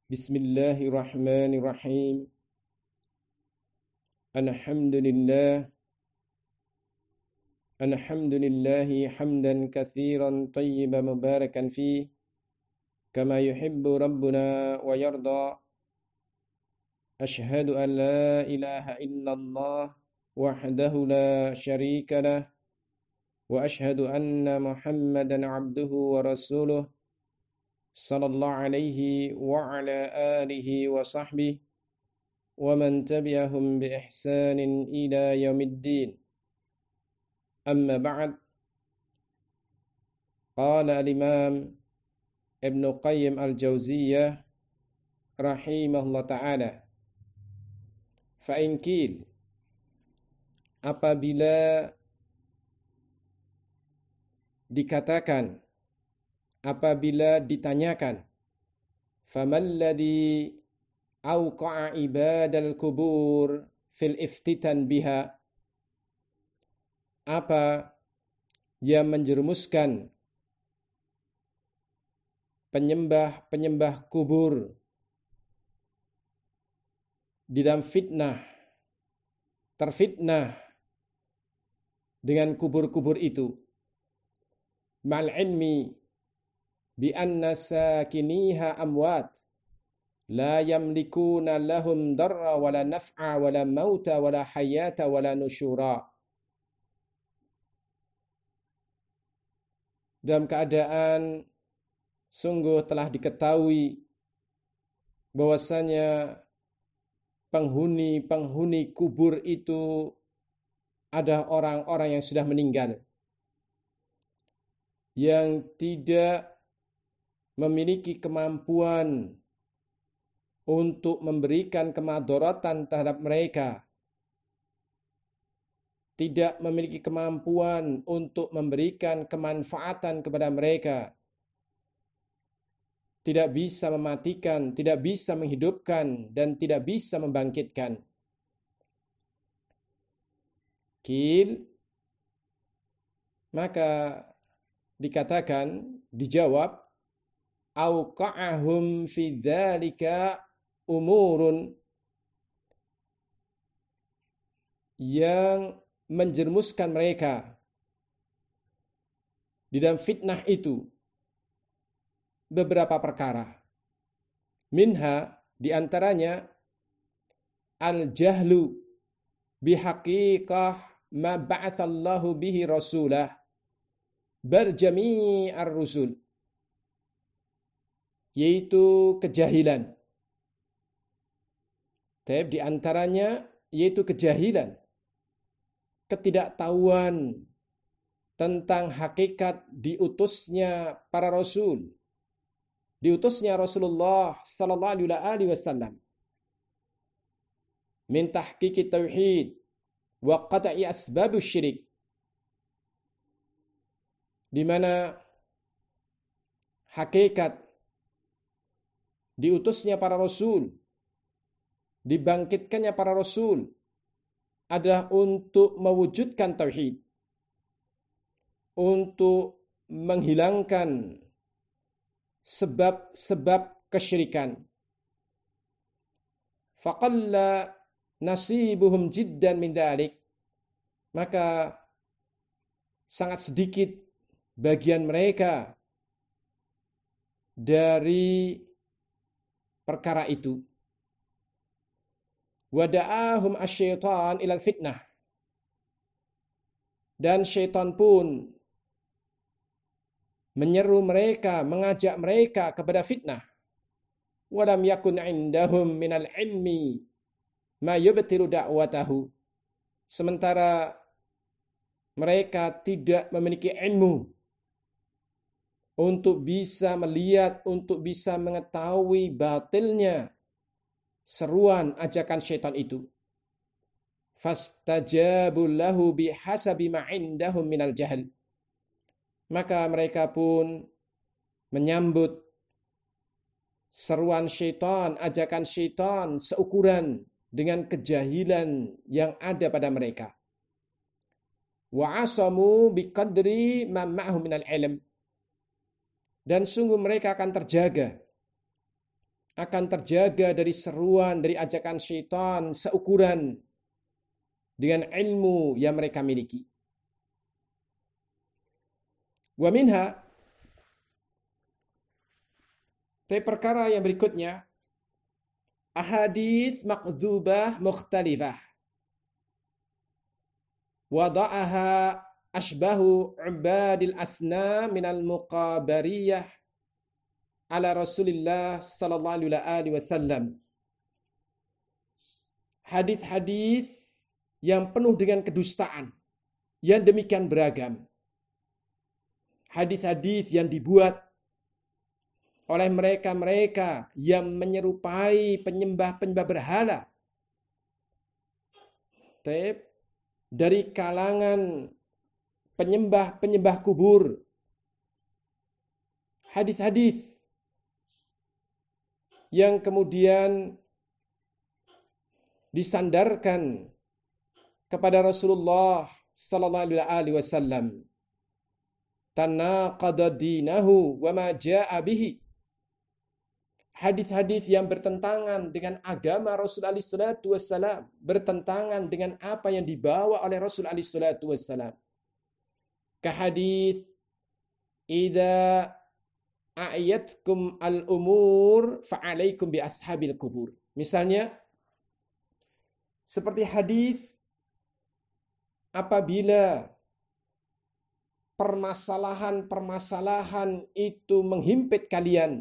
Bismillahirrahmanirrahim. Alhamdulillah. Alhamdulillahi hamdan katsiran tayyiban mubarakan fih kama yuhibbu rabbuna wa yarda. Ashhadu an la ilaha illallah wahdahu la syarika lah wa ashhadu anna Muhammadan abduhu wa rasuluh sallallahu alaihi wa ala alihi wa sahbihi wa man tabi'ahum bi ihsanin ila yaumiddin. Amma ba'd. Qala al-Imam Ibn Qayyim al-Jauziyah rahimahullah ta'ala, fa in qil, apabila dikatakan, apabila ditanyakan, faman ladzi awqa'a ibadal kubur fil iftitan biha, apa yang menjerumuskan penyembah-penyembah kubur di dalam fitnah, terfitnah dengan kubur-kubur itu, ma'al ilmi bi anna sakiniha amwat la yamlikuna lahum darra wala naf'a wala mauta wala hayata wala nusyura. Dalam keadaan sungguh telah diketahui bahwasanya penghuni-penghuni kubur itu ada orang-orang yang sudah meninggal, yang tidak memiliki kemampuan untuk memberikan kemadharatan terhadap mereka, tidak memiliki kemampuan untuk memberikan kemanfaatan kepada mereka, tidak bisa mematikan, tidak bisa menghidupkan, dan tidak bisa membangkitkan. Qil, maka dikatakan, dijawab, auqa'ahum fi dzalika umurun, yang menjerumuskan mereka di dalam fitnah itu beberapa perkara. Minha, diantaranya, al-jahlu bihaqiqah ma ba'athallahu bihi rasulah bal jami'ar rusul, yaitu kejahilan. Di antaranya yaitu kejahilan, ketidaktahuan tentang hakikat diutusnya para rasul, diutusnya Rasulullah sallallahu alaihi wasallam, min tahqiqi tauhid wa qata'i asbabus syirik, di mana hakikat diutusnya para rasul, dibangkitkannya para rasul adalah untuk mewujudkan tauhid, untuk menghilangkan sebab-sebab kesyirikan. Faqalla nasibuhum jiddan min dzalik, maka sangat sedikit bagian mereka dari perkara itu. Wada'ahum asyaitan ilal fitnah, dan syaitan pun menyeru mereka, mengajak mereka kepada fitnah. Walam yakun indahum minal ilmi ma yubtilu da'watahu, sementara mereka tidak memiliki ilmu untuk bisa melihat, untuk bisa mengetahui batilnya seruan ajakan syaitan itu. Fastajabu lahu bihasabi ma indahum minal jahl, maka mereka pun menyambut seruan syaitan, ajakan syaitan seukuran dengan kejahilan yang ada pada mereka. Wa asamu biqadri ma ma'ahum minal ilm, dan sungguh mereka akan terjaga akan terjaga dari seruan, dari ajakan syaitan seukuran dengan ilmu yang mereka miliki. Wa minha, perkara yang berikutnya, ahadits maqdzubah mukhtalifah wada'aha ashbahu ubadil asna minal muqabariyah ala Rasulillah sallallahu alaihi wasallam. Hadis-hadis yang penuh dengan kedustaan yang demikian beragam. Hadis-hadis yang dibuat oleh mereka-mereka yang menyerupai penyembah-penyembah berhala. Dari kalangan penyembah-penyembah kubur. Hadis-hadis yang kemudian disandarkan kepada Rasulullah sallallahu alaihi wasallam. Tanaqada dinahu wa ma jaa'a bihi. Hadis-hadis yang bertentangan dengan agama Rasul alaihi salatu wassalam, bertentangan dengan apa yang dibawa oleh Rasul alaihi salatu wassalam. Kahadis idza a'yatkum al-umur fa'alaikum bi ashabil kubur. Misalnya seperti hadis apabila permasalahan-permasalahan itu menghimpit kalian,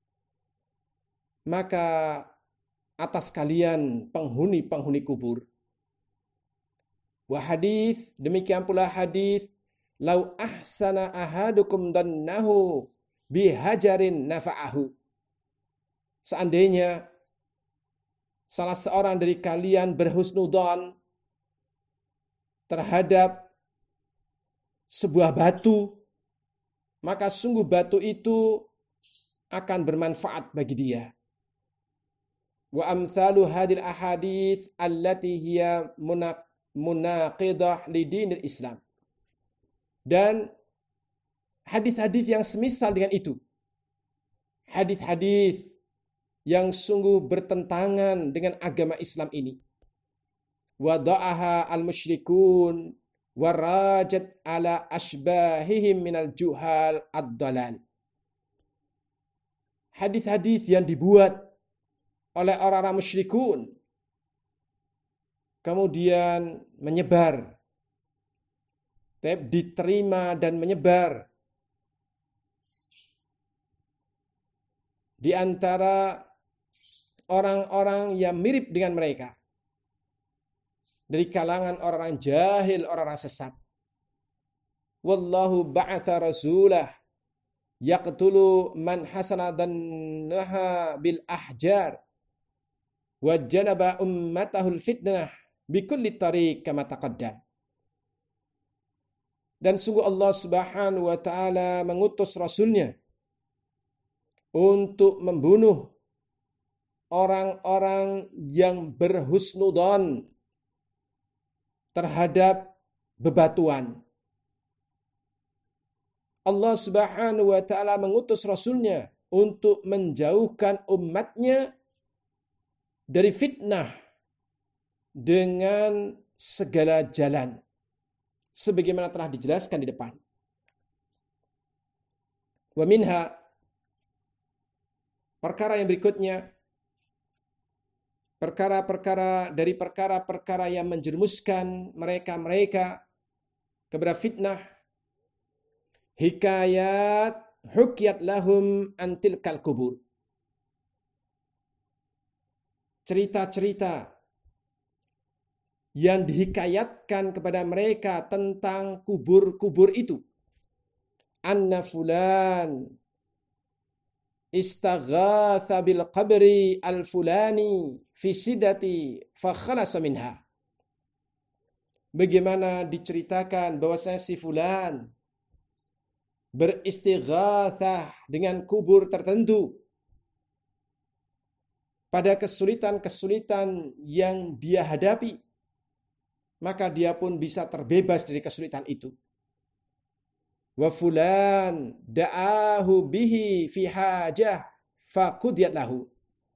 maka atas kalian penghuni-penghuni kubur. Wa hadis, demikian pula hadis, lau ahsana ahadukum dannahu bihajarin nafa'ahu. Seandainya salah seorang dari kalian berhusnudzon terhadap sebuah batu, maka sungguh batu itu akan bermanfaat bagi dia. Wa amthalu hadil ahadits allati hiya munaqidah li dinil Islam. Dan hadis-hadis yang semisal dengan itu, hadis-hadis yang sungguh bertentangan dengan agama Islam ini, wada'aha al-musyrikun warajat ala ashbahihim minal juhal ad-dalal. Hadis-hadis yang dibuat oleh orang-orang musyrikun kemudian menyebar, diterima dan menyebar di antara orang-orang yang mirip dengan mereka, dari kalangan orang-orang jahil, orang-orang sesat. Wallahu ba'atha rasulah yaqtulu man hasana dannaha bil ahjar wa janaba ummatahul fitnah bikulli tariq kama taqaddam. Dan sungguh Allah Subhanahu wa taala mengutus rasulnya untuk membunuh orang-orang yang berhusnudzon terhadap bebatuan. Allah Subhanahu wa taala mengutus rasulnya untuk menjauhkan umatnya dari fitnah dengan segala jalan, sebagaimana telah dijelaskan di depan. Wa minha, perkara yang berikutnya, perkara-perkara yang menjerumuskan mereka kepada fitnah, hikayat hukiyat lahum antil kal kubur. Cerita-cerita yang dihikayatkan kepada mereka tentang kubur-kubur itu. Anna fulan istaghatha bil qabri al fulani fi sidati fa khalasa minha. Bagaimana diceritakan bahwasanya si fulan beristighatsah dengan kubur tertentu pada kesulitan-kesulitan yang dia hadapi, maka dia pun bisa terbebas dari kesulitan itu. Wa fulan da'ahu bihi fi hajah faqudiyat lahu.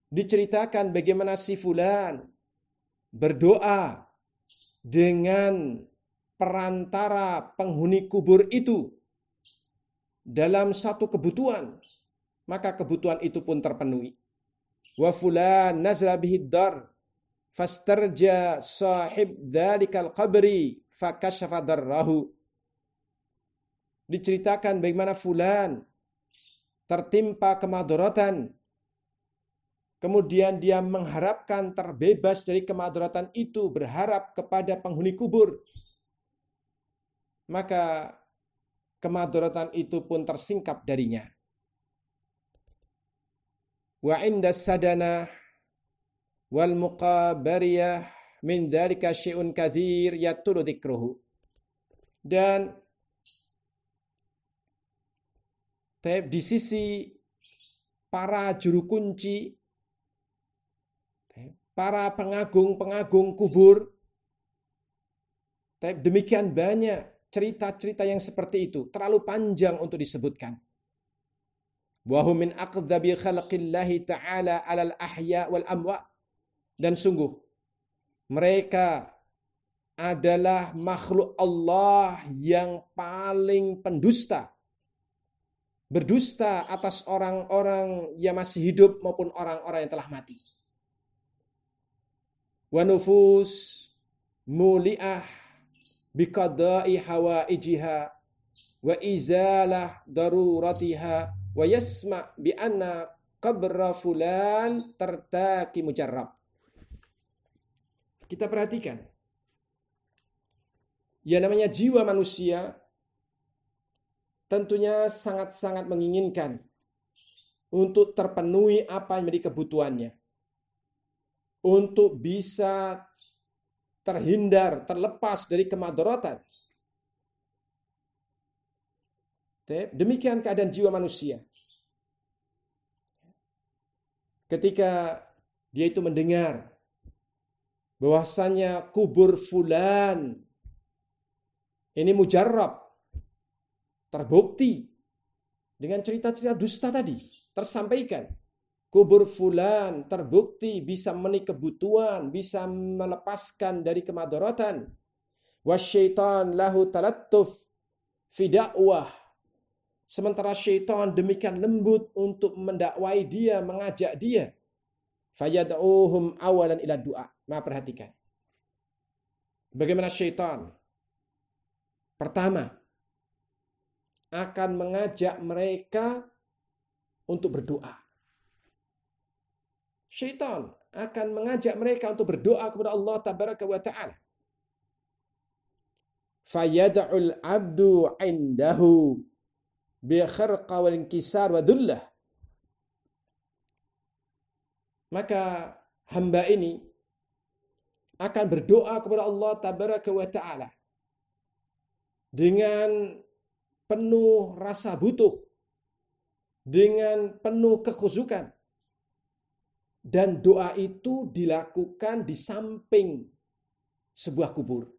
diceritakan bagaimana si fulan berdoa dengan perantara penghuni kubur itu dalam satu kebutuhan, maka kebutuhan itu pun terpenuhi. Wa fulan nazla bihi dar fastarja sahib dzalikal qabri fakashafa darrahu. Diceritakan bagaimana fulan tertimpa kemadaratan, kemudian dia mengharapkan terbebas dari kemadaratan itu, berharap kepada penghuni kubur. Maka kemadaratan itu pun tersingkap darinya. Wa inda sadana wal muqabariyah min dzalika syai'un katsir yatulu dzikruhu. Dan di sisi para juru kunci, para pengagung-pengagung kubur, demikian banyak cerita-cerita yang seperti itu, terlalu panjang untuk disebutkan. Wa hum min aqdhabi khalqillahi ta'ala 'alal ahya wal amwat. Dan sungguh mereka adalah makhluk Allah yang paling pendusta, berdusta atas orang-orang yang masih hidup maupun orang-orang yang telah mati. Wa nufus muli'ah biqada'i hawaijiha wa izalah daruratiha wa yasma' bi anna qabra fulan tertaki mujarrab. Kita perhatikan, yang namanya jiwa manusia tentunya sangat-sangat menginginkan untuk terpenuhi apa yang menjadi kebutuhannya, untuk bisa terhindar, terlepas dari kemadaratan. Demikian keadaan jiwa manusia. Ketika dia itu mendengar bahwasanya kubur fulan ini mujarrab, terbukti dengan cerita-cerita dusta tadi, tersampaikan. Kubur fulan terbukti bisa memenuhi kebutuhan, bisa melepaskan dari kemadaratan. Wasyaitan lahu talattuf fi da'wah. Sementara syaitan demikian lembut untuk mendakwai dia, mengajak dia. Fayad'uhum awalan ila du'a. Nah, perhatikan. Bagaimana syaitan? Pertama, akan mengajak mereka untuk berdoa. Syaitan akan mengajak mereka untuk berdoa kepada Allah Tabaraka wa Ta'ala. Fayad'ul abdu indahu bi kharqa wal inkisar wa dullah. Maka hamba ini akan berdoa kepada Allah Tabaraka wa Ta'ala dengan penuh rasa butuh, dengan penuh kekhusyukan. Dan doa itu dilakukan di samping sebuah kubur.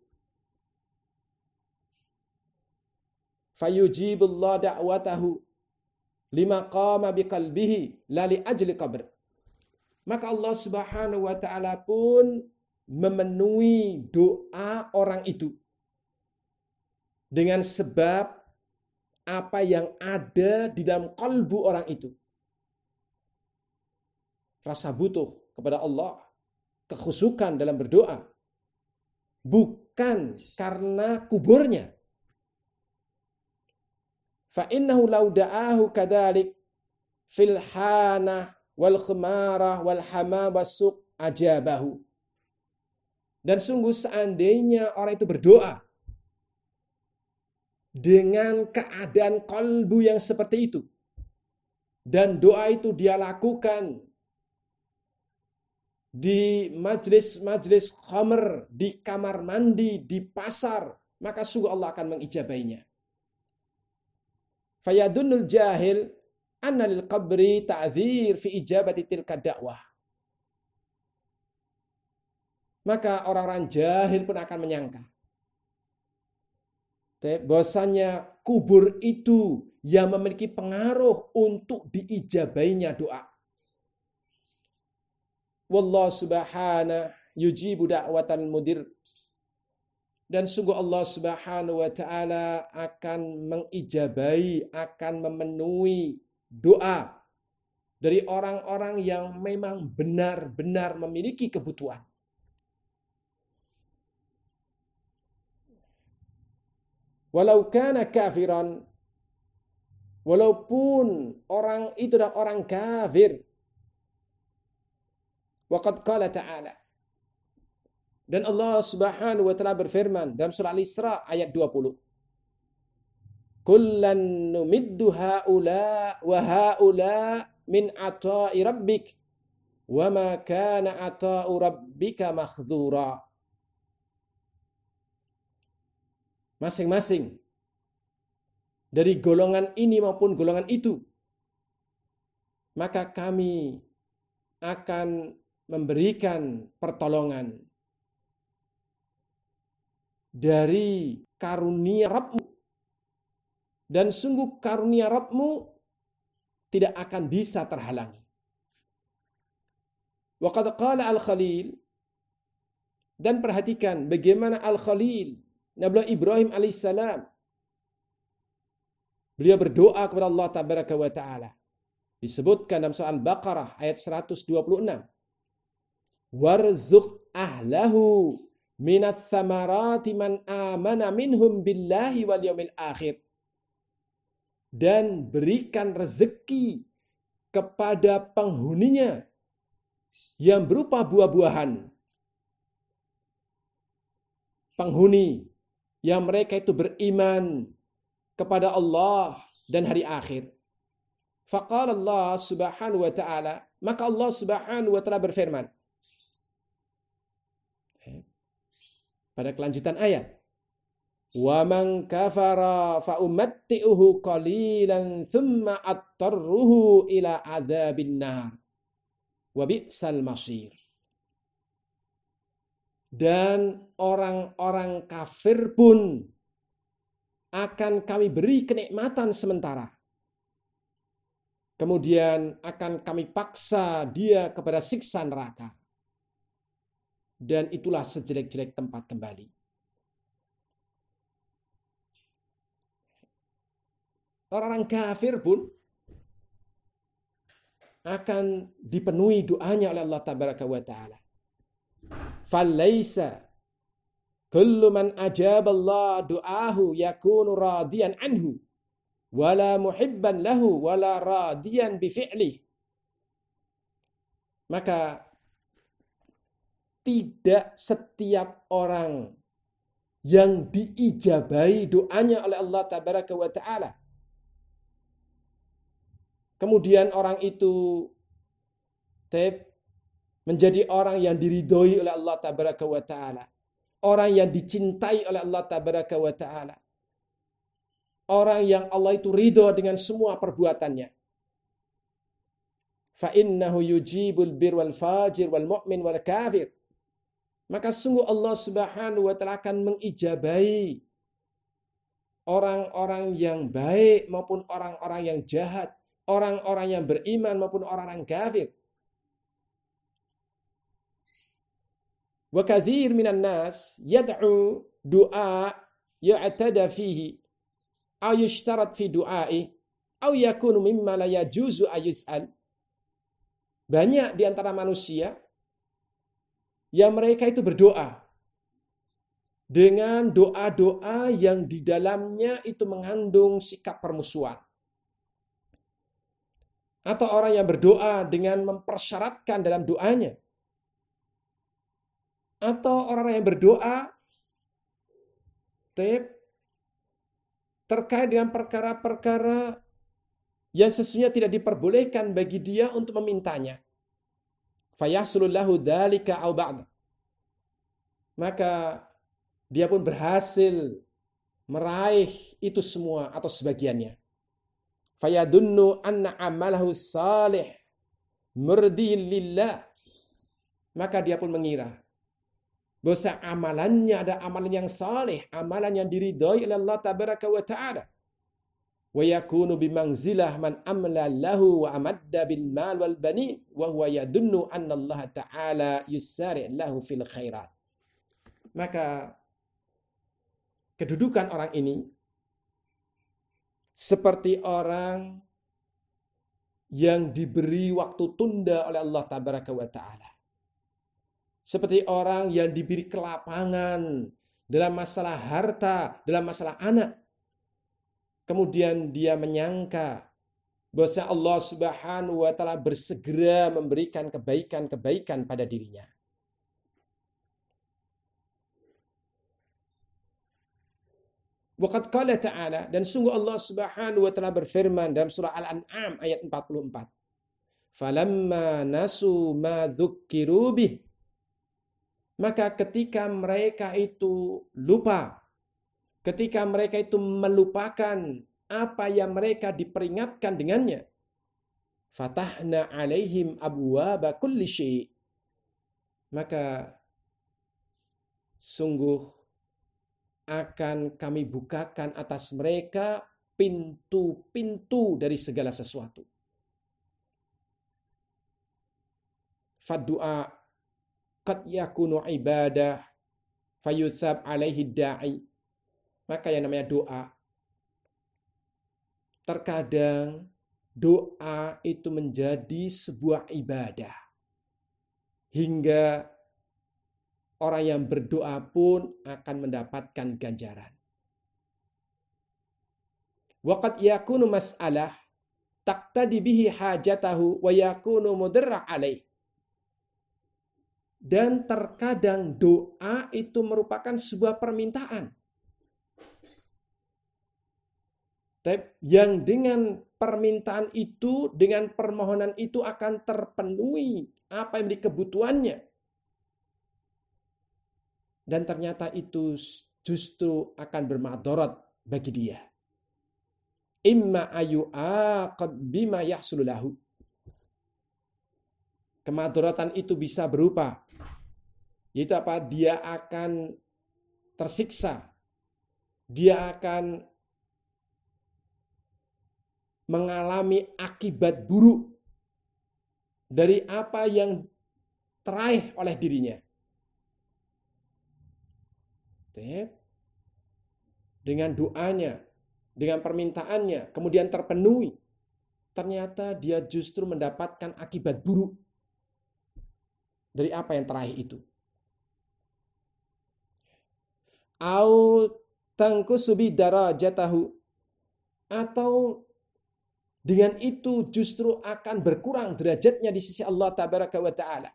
Fayujibullah da'watahu lima qama biqalbihi la li ajli qabr. Maka Allah Subhanahu wa Ta'ala pun memenuhi doa orang itu dengan sebab apa yang ada di dalam kalbu orang itu. Rasa butuh kepada Allah, kekhusyukan dalam berdoa, bukan karena kuburnya. Fa innahu law da'ahu kadzalik fil hanah wal khamarah wal hamam wasuq ajabahu. Dan sungguh seandainya orang itu berdoa dengan keadaan kalbu yang seperti itu, dan doa itu dia lakukan di majlis-majlis khamr, di kamar mandi, di pasar, maka sungguh Allah akan mengijabainya. Fayadunnul jahil anna lil qabri ta'zir fi ijabati tilka da'wah. Maka orang-orang jahil pun akan menyangka bahwasanya kubur itu yang memiliki pengaruh untuk diijabainya doa. Wallahu subhanahu yujibu da'watal mudir. Dan sungguh Allah Subhanahu wa taala akan mengijabahi, akan memenuhi doa dari orang-orang yang memang benar-benar memiliki kebutuhan. Walau kana kafiran, walaupun orang itu adalah orang kafir. Waqad qala ta'ala. Dan Allah Subhanahu wa taala berfirman dalam surah Al-Isra ayat 20. Kullan numiddu haula wa haula min ata'i rabbik wa ma kana ata'u rabbika mahdzura. Masing-masing dari golongan ini maupun golongan itu, maka kami akan memberikan pertolongan dari karunia Rabbmu, dan sungguh karunia Rabbmu tidak akan bisa terhalangi. Wa qad qala Al-Khalil, dan perhatikan bagaimana Al-Khalil Nabi Ibrahim alaihissalam, beliau berdoa kepada Allah tabaraka wa taala. Disebutkan dalam surah Al-Baqarah ayat 126. Warzuq ahlahu minats tsamarati man amana minhum billahi wal yaumil akhir. Dan berikan rezeki kepada penghuninya yang berupa buah-buahan. Penghuni yang mereka itu beriman kepada Allah dan hari akhir. Faqala Allah Subhanahu wa taala, maka Allah Subhanahu wa taala berfirman pada kelanjutan ayat, wa man kafara fa umatti'uhu qalilan thumma attarruhu ila adzabin nar wa bi'sal masir. Dan orang-orang kafir pun akan kami beri kenikmatan sementara, kemudian akan kami paksa dia kepada siksa neraka. Dan itulah sejelek-jelek tempat kembali. Orang-orang kafir pun akan dipenuhi doanya oleh Allah tabaraka wa ta'ala. Falaysa kullu man ajaba Allah du'ahu yakunu radiyan anhu wala muhibban lahu wala radiyan bifi'lih. Maka tidak setiap orang yang diijabahi doanya oleh Allah tabaraka wa ta'ala, kemudian orang itu menjadi orang yang diridhoi oleh Allah tabaraka wa ta'ala, orang yang dicintai oleh Allah tabaraka wa ta'ala, orang yang Allah itu ridho dengan semua perbuatannya. Fa innahu yujibul bir wal fajir wal mu'min wal kafir. Maka sungguh Allah Subhanahu wa taala akan mengijabahi orang-orang yang baik maupun orang-orang yang jahat, orang-orang yang beriman maupun orang-orang kafir. Wa katsir minan nas yad'u du'a ya'tada fihi aw yushtarat fi du'a'i aw yakunu mimma la yajuzu ayus'al. Banyak di antara manusia yang mereka itu berdoa dengan doa-doa yang di dalamnya itu mengandung sikap permusuhan. Atau orang yang berdoa dengan mempersyaratkan dalam doanya. Atau orang yang berdoa terkait dengan perkara-perkara yang sesungguhnya tidak diperbolehkan bagi dia untuk memintanya. Fayahsulullahu dzalika aw ba'd. Maka dia pun berhasil meraih itu semua atau sebagiannya. Fayadunnu anna amalahu salih murdiin lillah. Maka dia pun mengira bahwa amalannya ada amalan yang saleh, amalan yang diridhai oleh Allah tabaraka wa taala. wa yakunu bimangzilah man amla lahu wa amadda bil mal wal bani wa huwa yadunnu anna Allah ta'ala yusari' lahu fil khairat. Maka kedudukan orang ini seperti orang yang diberi waktu tunda oleh Allah tabaraka wa ta'ala. Seperti orang yang diberi kelapangan dalam masalah harta, dalam masalah anak. Kemudian dia menyangka bahwa Allah Subhanahu wa taala bersegera memberikan kebaikan-kebaikan pada dirinya. Waqad qala ta'ala, dan sungguh Allah Subhanahu wa taala berfirman dalam surah Al-An'am ayat 44. Falamma nasu ma dzukkiru bih. Maka ketika mereka itu lupa, ketika mereka itu melupakan apa yang mereka diperingatkan dengannya, fatahna alaihim abwaaba kulli syai'. Maka sungguh akan kami bukakan atas mereka pintu-pintu dari segala sesuatu. Faddu'a qad yakunu ibadah fayusab alaihi da'i. Maka yang namanya doa, terkadang doa itu menjadi sebuah ibadah. Hingga orang yang berdoa pun akan mendapatkan ganjaran. Waqad yakunu mas'alah taqtadi bihi hajatahu wa yakunu mudarra alaih. Dan terkadang doa itu merupakan sebuah permintaan. Yang dengan permintaan itu, dengan permohonan itu akan terpenuhi apa yang menjadi kebutuhannya. Dan ternyata itu justru akan bermadarat bagi dia. Imma ayu'aqab bima yahsulu lahu. Kemadaratan itu bisa berupa, yaitu apa? Dia akan tersiksa. Dia akan mengalami akibat buruk dari apa yang teraih oleh dirinya. Dengan doanya, dengan permintaannya, kemudian terpenuhi, ternyata dia justru mendapatkan akibat buruk dari apa yang teraih itu. Au tangkusu bi darajatahu, atau dengan itu justru akan berkurang derajatnya di sisi Allah tabaraka wa taala.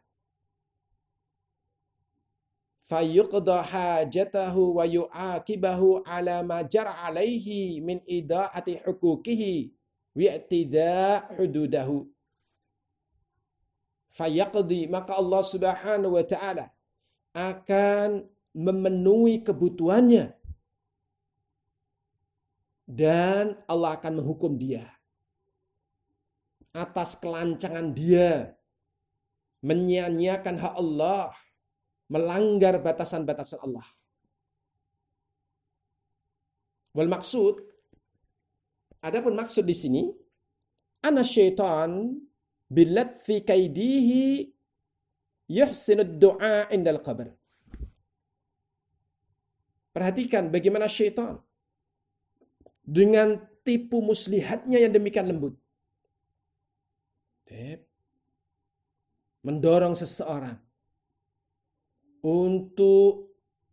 Fayuqda hajatahu wa yu'aqibahu ala ma jar alaihi min ida'ati huquqihi wi'tidha' hududahu. Fayaqdi, maka Allah Subhanahu wa taala akan memenuhi kebutuhannya dan Allah akan menghukum dia atas kelancangan dia menyia-nyiakan hak Allah, melanggar batasan-batasan Allah. Wal maksud, adapun maksud di sini, anna syaitan bilatfi kaidihi yuhsinud du'a indal qabr. Perhatikan bagaimana syaitan dengan tipu muslihatnya yang demikian lembut mendorong seseorang untuk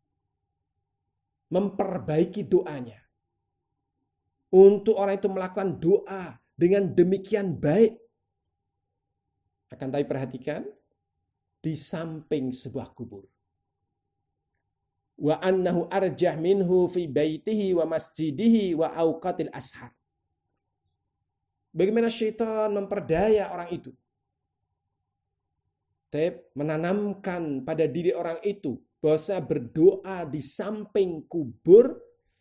memperbaiki doanya. Untuk orang itu melakukan doa dengan demikian baik. Akan tapi perhatikan, di samping sebuah kubur. Wa annahu arjah minhu fi baitihi wa masjidihi wa awqatil ashar. Bagaimana syaitan memperdaya orang itu? Menanamkan pada diri orang itu bahwa berdoa di samping kubur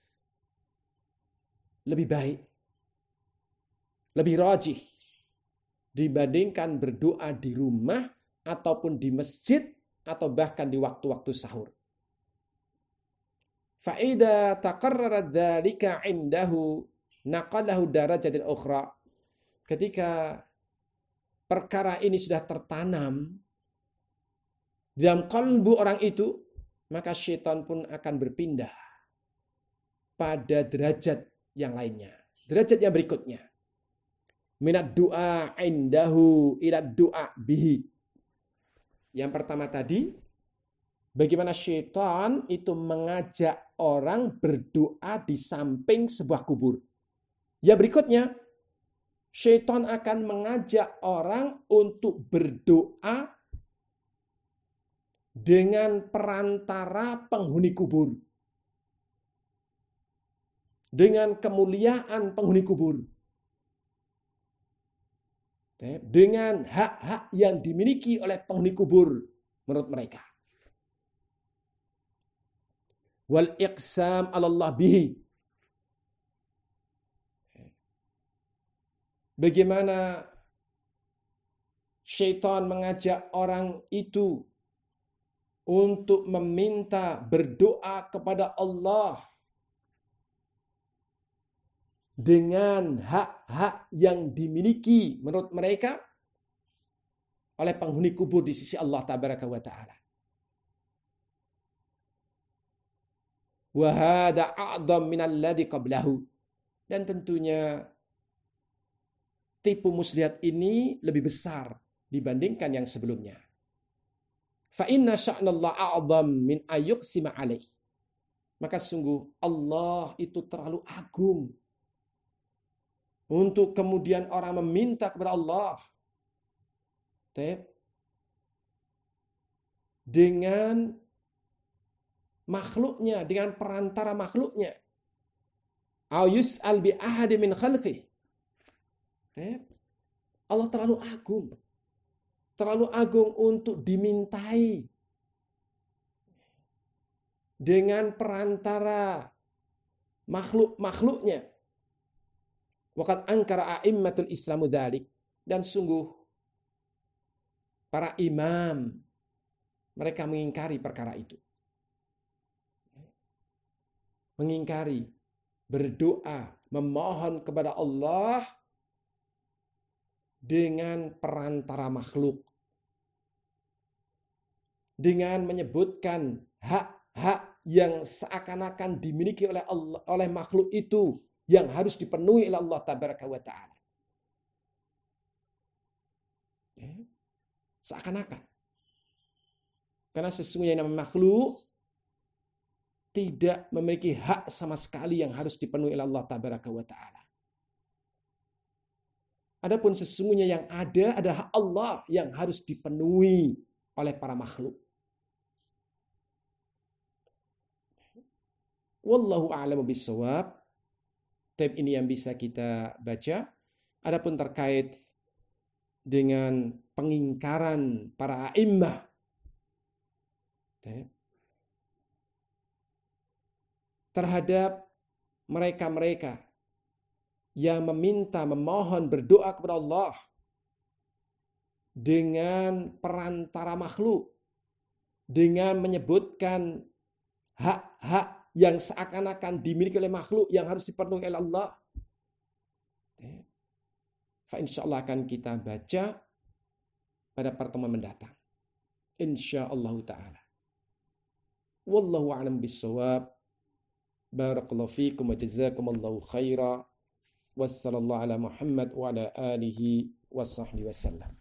lebih baik, lebih rajih dibandingkan berdoa di rumah ataupun di masjid atau bahkan di waktu-waktu sahur. Fa'idha taqarrarat dzalika indahu naqalahu darajatin ukhra. Ketika perkara ini sudah tertanam dalam kalbu orang itu, maka syaitan pun akan berpindah pada derajat yang lainnya. Derajat yang berikutnya. Minad du'a indahu ila du'a bihi. Yang pertama tadi, bagaimana syaitan itu mengajak orang berdoa di samping sebuah kubur. Yang berikutnya, syaitan akan mengajak orang untuk berdoa dengan perantara penghuni kubur. Dengan kemuliaan penghuni kubur. Dengan hak-hak yang dimiliki oleh penghuni kubur menurut mereka. Wal iqsam 'ala Allah bihi. Bagaimana syaitan mengajak orang itu untuk meminta berdoa kepada Allah dengan hak-hak yang dimiliki menurut mereka oleh penghuni kubur di sisi Allah Tabaraka wa Ta'ala. Wa hadha a'dham min alladhi qablahu. Dan tentunya tipu muslihat ini lebih besar dibandingkan yang sebelumnya. Fa inna sya'nallah a'dham min ayyuqsima alaih. Maka sungguh Allah itu terlalu agung untuk kemudian orang meminta kepada Allah dengan makhluknya, dengan perantara makhluknya. Au yus'al bi ahadi min khalqih. Allah terlalu agung untuk dimintai dengan perantara makhluknya. Waqad ankara a'immatul Islamu dzalik. Dan sungguh para imam mereka mengingkari perkara itu. Mengingkari berdoa, memohon kepada Allah dengan perantara makhluk. Dengan menyebutkan hak-hak yang seakan-akan dimiliki oleh Allah, oleh makhluk itu yang harus dipenuhi oleh Allah Tabaraka wa Ta'ala. Seakan-akan. Karena sesungguhnya namanya makhluk tidak memiliki hak sama sekali yang harus dipenuhi oleh Allah Tabaraka wa Ta'ala. Adapun sesungguhnya yang ada adalah hak Allah yang harus dipenuhi oleh para makhluk. Wallahu a'lamu bissawab. Tab ini yang bisa kita baca. Adapun terkait dengan pengingkaran para a'immah terhadap mereka-mereka yang meminta, memohon, berdoa kepada Allah dengan perantara makhluk, dengan menyebutkan hak-hak yang seakan-akan dimiliki oleh makhluk yang harus dipenuhi oleh Allah. Insyaallah akan kita baca pada pertemuan mendatang. Insyaallah ta'ala. Wallahu a'lam bissawab. Barakallahu fikum wa jazakumullahu khaira. Wassallallahu ala Muhammad wa ala alihi wa sahbihi wasallam.